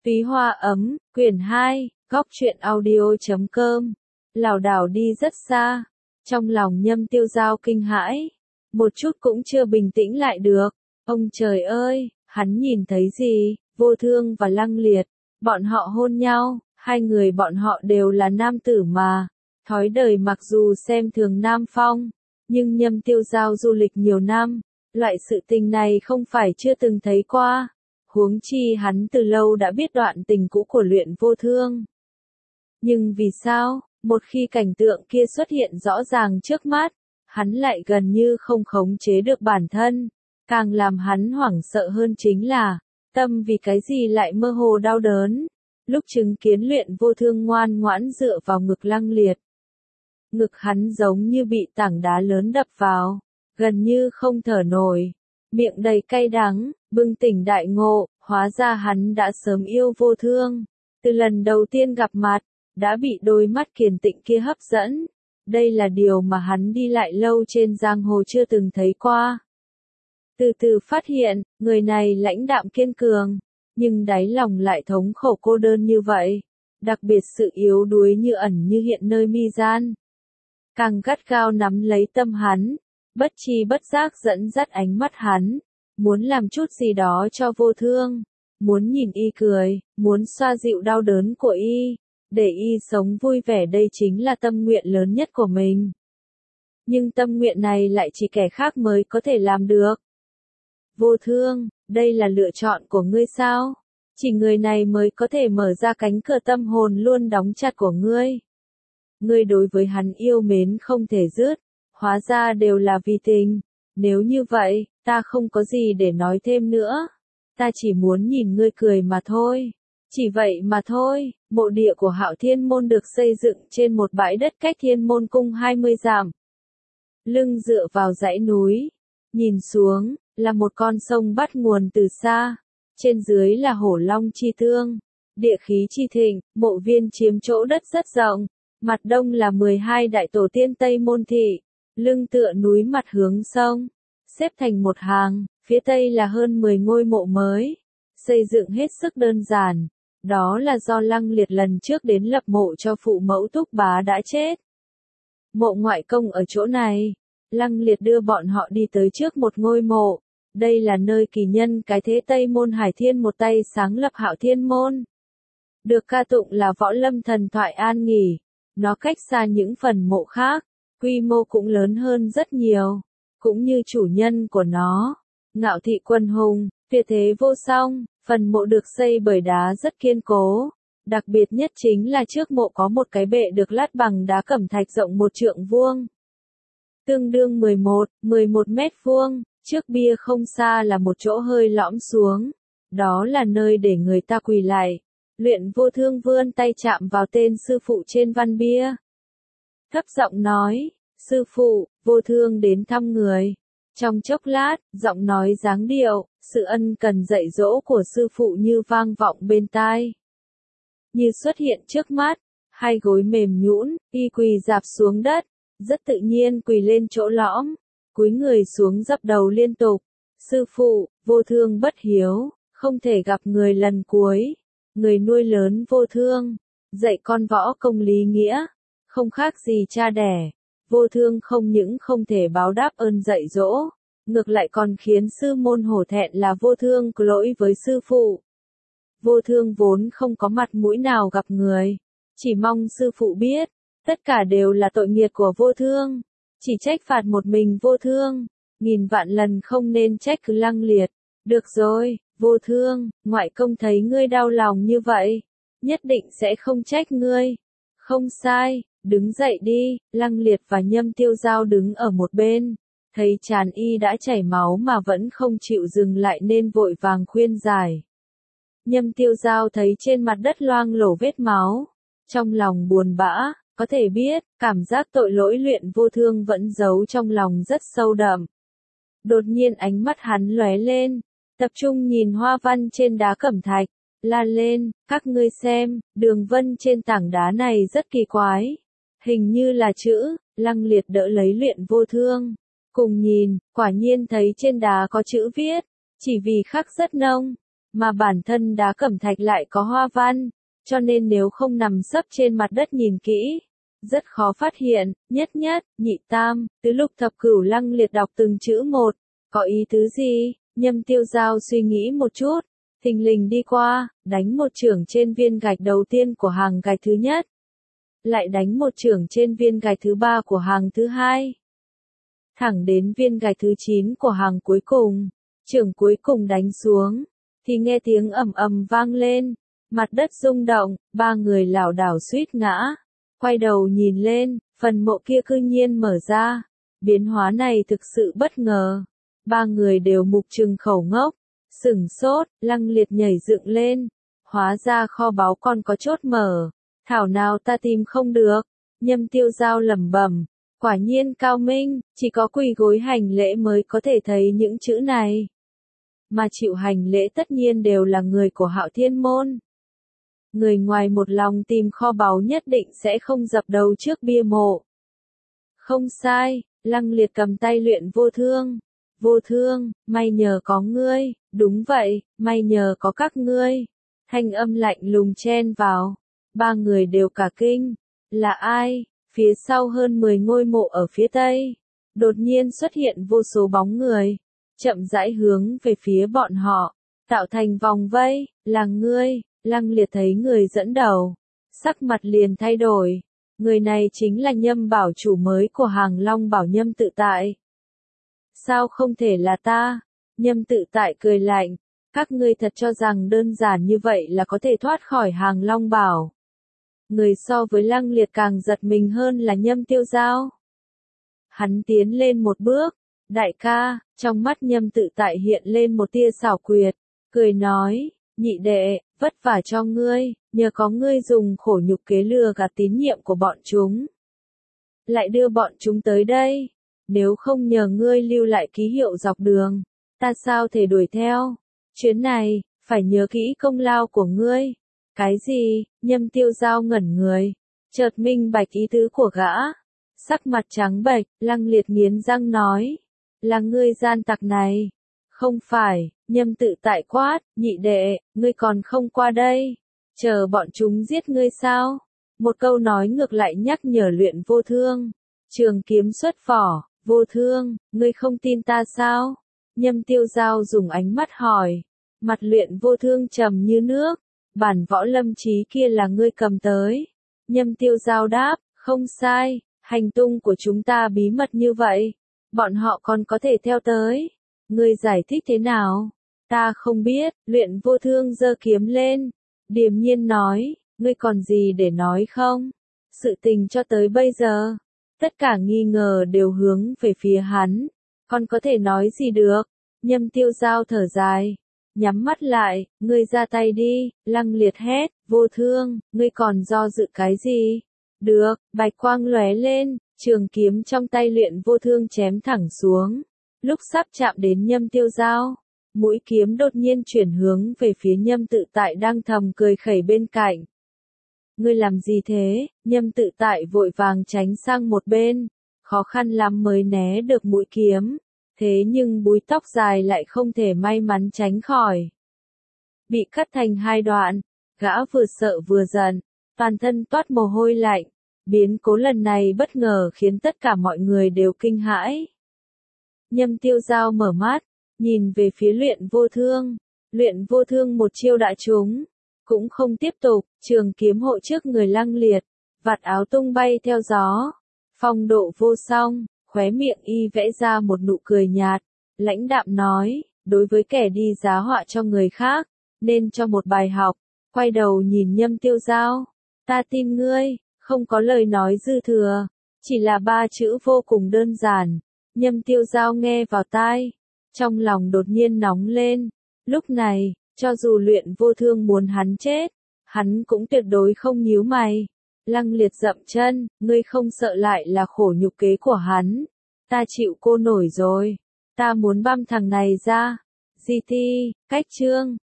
Túy Hoa Ấm, quyển 2, góc truyện audio.com. Lảo đảo đi rất xa, trong lòng Nhâm Tiêu Giao kinh hãi, một chút cũng chưa bình tĩnh lại được. Ông trời ơi, hắn nhìn thấy gì? Vô Thương và Lăng Liệt, bọn họ hôn nhau, hai người bọn họ đều là nam tử mà. Thói đời mặc dù xem thường Nam Phong, nhưng Nhâm Tiêu Giao du lịch nhiều năm, loại sự tình này không phải chưa từng thấy qua. Huống chi hắn từ lâu đã biết đoạn tình cũ của Luyện Vô Thương. Nhưng vì sao, một khi cảnh tượng kia xuất hiện rõ ràng trước mắt, hắn lại gần như không khống chế được bản thân. Càng làm hắn hoảng sợ hơn chính là, tâm vì cái gì lại mơ hồ đau đớn. Lúc chứng kiến Luyện Vô Thương ngoan ngoãn dựa vào ngực Lăng Liệt, ngực hắn giống như bị tảng đá lớn đập vào, gần như không thở nổi, miệng đầy cay đắng, bừng tỉnh đại ngộ, hóa ra hắn đã sớm yêu Vô Thương. Từ lần đầu tiên gặp mặt, đã bị đôi mắt kiền tịnh kia hấp dẫn. Đây là điều mà hắn đi lại lâu trên giang hồ chưa từng thấy qua. Từ từ phát hiện, người này lãnh đạm kiên cường, nhưng đáy lòng lại thống khổ cô đơn như vậy. Đặc biệt sự yếu đuối như ẩn như hiện nơi mi gian. Càng gắt gao nắm lấy tâm hắn, bất tri bất giác dẫn dắt ánh mắt hắn, muốn làm chút gì đó cho Vô Thương, muốn nhìn y cười, muốn xoa dịu đau đớn của y, để y sống vui vẻ, đây chính là tâm nguyện lớn nhất của mình. Nhưng tâm nguyện này lại chỉ kẻ khác mới có thể làm được. Vô Thương, đây là lựa chọn của ngươi sao? Chỉ người này mới có thể mở ra cánh cửa tâm hồn luôn đóng chặt của ngươi. Ngươi đối với hắn yêu mến không thể dứt, hóa ra đều là vì tình. Nếu như vậy, ta không có gì để nói thêm nữa. Ta chỉ muốn nhìn ngươi cười mà thôi. Chỉ vậy mà thôi. Mộ địa của Hạo Thiên Môn được xây dựng trên một bãi đất cách Thiên Môn Cung 20 dặm. Lưng dựa vào dãy núi, nhìn xuống, là một con sông bắt nguồn từ xa. Trên dưới là Hổ Long chi tương, địa khí chi thịnh, mộ viên chiếm chỗ đất rất rộng. Mặt đông là 12 đại tổ tiên Tây Môn Thị, lưng tựa núi mặt hướng sông, xếp thành một hàng, phía tây là hơn 10 ngôi mộ mới, xây dựng hết sức đơn giản. Đó là do Lăng Liệt lần trước đến lập mộ cho phụ mẫu Túc Bá đã chết. Mộ ngoại công ở chỗ này, Lăng Liệt đưa bọn họ đi tới trước một ngôi mộ. Đây là nơi kỳ nhân cái thế Tây Môn Hải Thiên một tay sáng lập Hạo Thiên Môn. Được ca tụng là võ lâm thần thoại an nghỉ. Nó cách xa những phần mộ khác, quy mô cũng lớn hơn rất nhiều, cũng như chủ nhân của nó, Ngạo Thị Quân Hùng, tuyệt thế vô song. Phần mộ được xây bởi đá rất kiên cố, đặc biệt nhất chính là trước mộ có một cái bệ được lát bằng đá cẩm thạch rộng 1 trượng vuông, tương đương 11 mét vuông. Trước bia không xa là một chỗ hơi lõm xuống, đó là nơi để người ta quỳ lạy. Luyện Vô Thương vươn tay chạm vào tên sư phụ trên văn bia, thấp giọng nói, sư phụ. Vô Thương đến thăm người. Trong chốc lát, giọng nói dáng điệu, sự ân cần dạy dỗ của sư phụ như vang vọng bên tai, như xuất hiện trước mắt. Hai gối mềm nhũn, y quỳ rạp xuống đất, rất tự nhiên quỳ lên chỗ lõm, cúi người xuống dập đầu liên tục. Sư phụ, Vô Thương bất hiếu, không thể gặp người lần cuối. Người nuôi lớn Vô Thương, dạy con võ công lý nghĩa, không khác gì cha đẻ. Vô Thương không những không thể báo đáp ơn dạy dỗ, ngược lại còn khiến sư môn hổ thẹn là Vô Thương có lỗi với sư phụ. Vô Thương vốn không có mặt mũi nào gặp người, chỉ mong sư phụ biết, tất cả đều là tội nghiệt của Vô Thương, chỉ trách phạt một mình Vô Thương, nghìn vạn lần không nên trách cứ Lăng Liệt. Được rồi, Vô Thương, ngoại công thấy ngươi đau lòng như vậy, nhất định sẽ không trách ngươi. Không sai, đứng dậy đi. Lăng Liệt và Nhâm Tiêu Giao đứng ở một bên, thấy trán y đã chảy máu mà vẫn không chịu dừng lại nên vội vàng khuyên giải. Nhâm Tiêu Giao thấy trên mặt đất loang lổ vết máu, trong lòng buồn bã, có thể biết, cảm giác tội lỗi Luyện Vô Thương vẫn giấu trong lòng rất sâu đậm. Đột nhiên ánh mắt hắn lóe lên, tập trung nhìn hoa văn trên đá cẩm thạch, la lên, các ngươi xem, đường vân trên tảng đá này rất kỳ quái. Hình như là chữ. Lăng Liệt đỡ lấy Luyện Vô Thương, cùng nhìn, quả nhiên thấy trên đá có chữ viết, chỉ vì khắc rất nông. mà bản thân đá cẩm thạch lại có hoa văn, cho nên nếu không nằm sấp trên mặt đất nhìn kỹ, rất khó phát hiện. Nhất nhất, nhị tam, tứ lục thập cửu Lăng Liệt đọc từng chữ một, có ý tứ gì? Nhâm Tiêu Giao suy nghĩ một chút, thình lình đi qua, đánh một chưởng trên viên gạch đầu tiên của hàng gạch thứ nhất, lại đánh một chưởng trên viên gạch thứ ba của hàng thứ hai, thẳng đến viên gạch thứ 9 của hàng cuối cùng. Chưởng cuối cùng đánh xuống, thì nghe tiếng ầm ầm vang lên, mặt đất rung động, ba người lảo đảo suýt ngã. Quay đầu nhìn lên, phần mộ kia cư nhiên mở ra. Biến hóa này thực sự bất ngờ. Ba người đều mục trừng khẩu ngốc, sửng sốt. Lăng Liệt nhảy dựng lên. Hóa ra kho báu còn có chốt mở. Thảo nào ta tìm không được. Nhâm Tiêu Giao lẩm bẩm. Quả nhiên cao minh, chỉ có quỳ gối hành lễ mới có thể thấy những chữ này. Mà chịu hành lễ tất nhiên đều là người của Hạo Thiên môn. Người ngoài một lòng tìm kho báu nhất định sẽ không dập đầu trước bia mộ. Không sai, Lăng Liệt cầm tay Luyện Vô Thương. Vô Thương, may nhờ có ngươi. Đúng vậy, may nhờ có các ngươi. Thanh âm lạnh lùng chen vào. Ba người đều cả kinh. Là ai? Phía sau hơn 10 ngôi mộ ở phía tây, đột nhiên xuất hiện vô số bóng người, chậm rãi hướng về phía bọn họ, tạo thành vòng vây. Là ngươi. Lăng Liệt thấy người dẫn đầu, sắc mặt liền thay đổi. Người này chính là Nhâm bảo chủ mới của Hàng Long Bảo Nhâm Tự Tại. Sao không thể là ta? Nhâm Tự Tại cười lạnh. Các ngươi thật cho rằng đơn giản như vậy là có thể thoát khỏi Hàng Long Bảo. Người so với Lăng Liệt càng giật mình hơn là Nhâm Tiêu Giao. Hắn tiến lên một bước. Đại ca, trong mắt Nhâm Tự Tại hiện lên một tia xảo quyệt, cười nói, nhị đệ, vất vả cho ngươi, nhờ có ngươi dùng khổ nhục kế lừa gạt tín nhiệm của bọn chúng. Lại đưa bọn chúng tới đây, nếu không nhờ ngươi lưu lại ký hiệu dọc đường, ta sao thể đuổi theo. Chuyến này, phải nhớ kỹ công lao của ngươi. Cái gì? Nhâm Tiêu Giao ngẩn người, chợt minh bạch ý tứ của gã. Sắc mặt trắng bệch, Lăng Liệt nghiến răng nói, là ngươi gian tặc này. Không phải, Nhâm Tự Tại quát, nhị đệ, ngươi còn không qua đây, chờ bọn chúng giết ngươi sao? Một câu nói ngược lại nhắc nhở Luyện Vô Thương. Trường kiếm xuất vỏ. Vô Thương, ngươi không tin ta sao? Nhâm Tiêu Giao dùng ánh mắt hỏi. Mặt Luyện Vô Thương trầm như nước. Bản võ lâm chí kia là ngươi cầm tới. Nhâm Tiêu Giao đáp, không sai, hành tung của chúng ta bí mật như vậy, bọn họ còn có thể theo tới. Ngươi giải thích thế nào? Ta không biết. Luyện Vô Thương giơ kiếm lên, điềm nhiên nói, ngươi còn gì để nói không? Sự tình cho tới bây giờ, tất cả nghi ngờ đều hướng về phía hắn, còn có thể nói gì được? Nhâm Tiêu Giao thở dài, nhắm mắt lại. Ngươi ra tay đi. Lăng Liệt hét. Vô Thương, ngươi còn do dự cái gì? Được. Bạch quang lóe lên, trường kiếm trong tay Luyện Vô Thương chém thẳng xuống. Lúc sắp chạm đến Nhâm Tiêu Giao, mũi kiếm đột nhiên chuyển hướng về phía Nhâm Tự Tại đang thầm cười khẩy bên cạnh. Ngươi làm gì thế? Nhâm Tự Tại vội vàng tránh sang một bên, khó khăn lắm mới né được mũi kiếm. Thế nhưng búi tóc dài lại không thể may mắn tránh khỏi. Bị cắt thành hai đoạn, gã vừa sợ vừa giận, toàn thân toát mồ hôi lạnh. Biến cố lần này bất ngờ khiến tất cả mọi người đều kinh hãi. Nhâm Tiêu Giao mở mắt, nhìn về phía Luyện Vô Thương. Luyện Vô Thương một chiêu đã trúng, cũng không tiếp tục, trường kiếm hộ trước người Lăng Liệt, vạt áo tung bay theo gió. Phong độ vô song, khóe miệng y vẽ ra một nụ cười nhạt, lãnh đạm nói, đối với kẻ đi giá họa cho người khác, nên cho một bài học. Quay đầu nhìn Nhâm Tiêu Giao, ta tin ngươi, không có lời nói dư thừa, chỉ là ba chữ vô cùng đơn giản. Nhâm Tiêu Giao nghe vào tai, trong lòng đột nhiên nóng lên. Lúc này, cho dù Luyện Vô Thương muốn hắn chết, hắn cũng tuyệt đối không nhíu mày. Lăng Liệt dậm chân, ngươi không sợ lại là khổ nhục kế của hắn. Ta chịu cô nổi rồi. Ta muốn băm thằng này ra. GT, cách chương.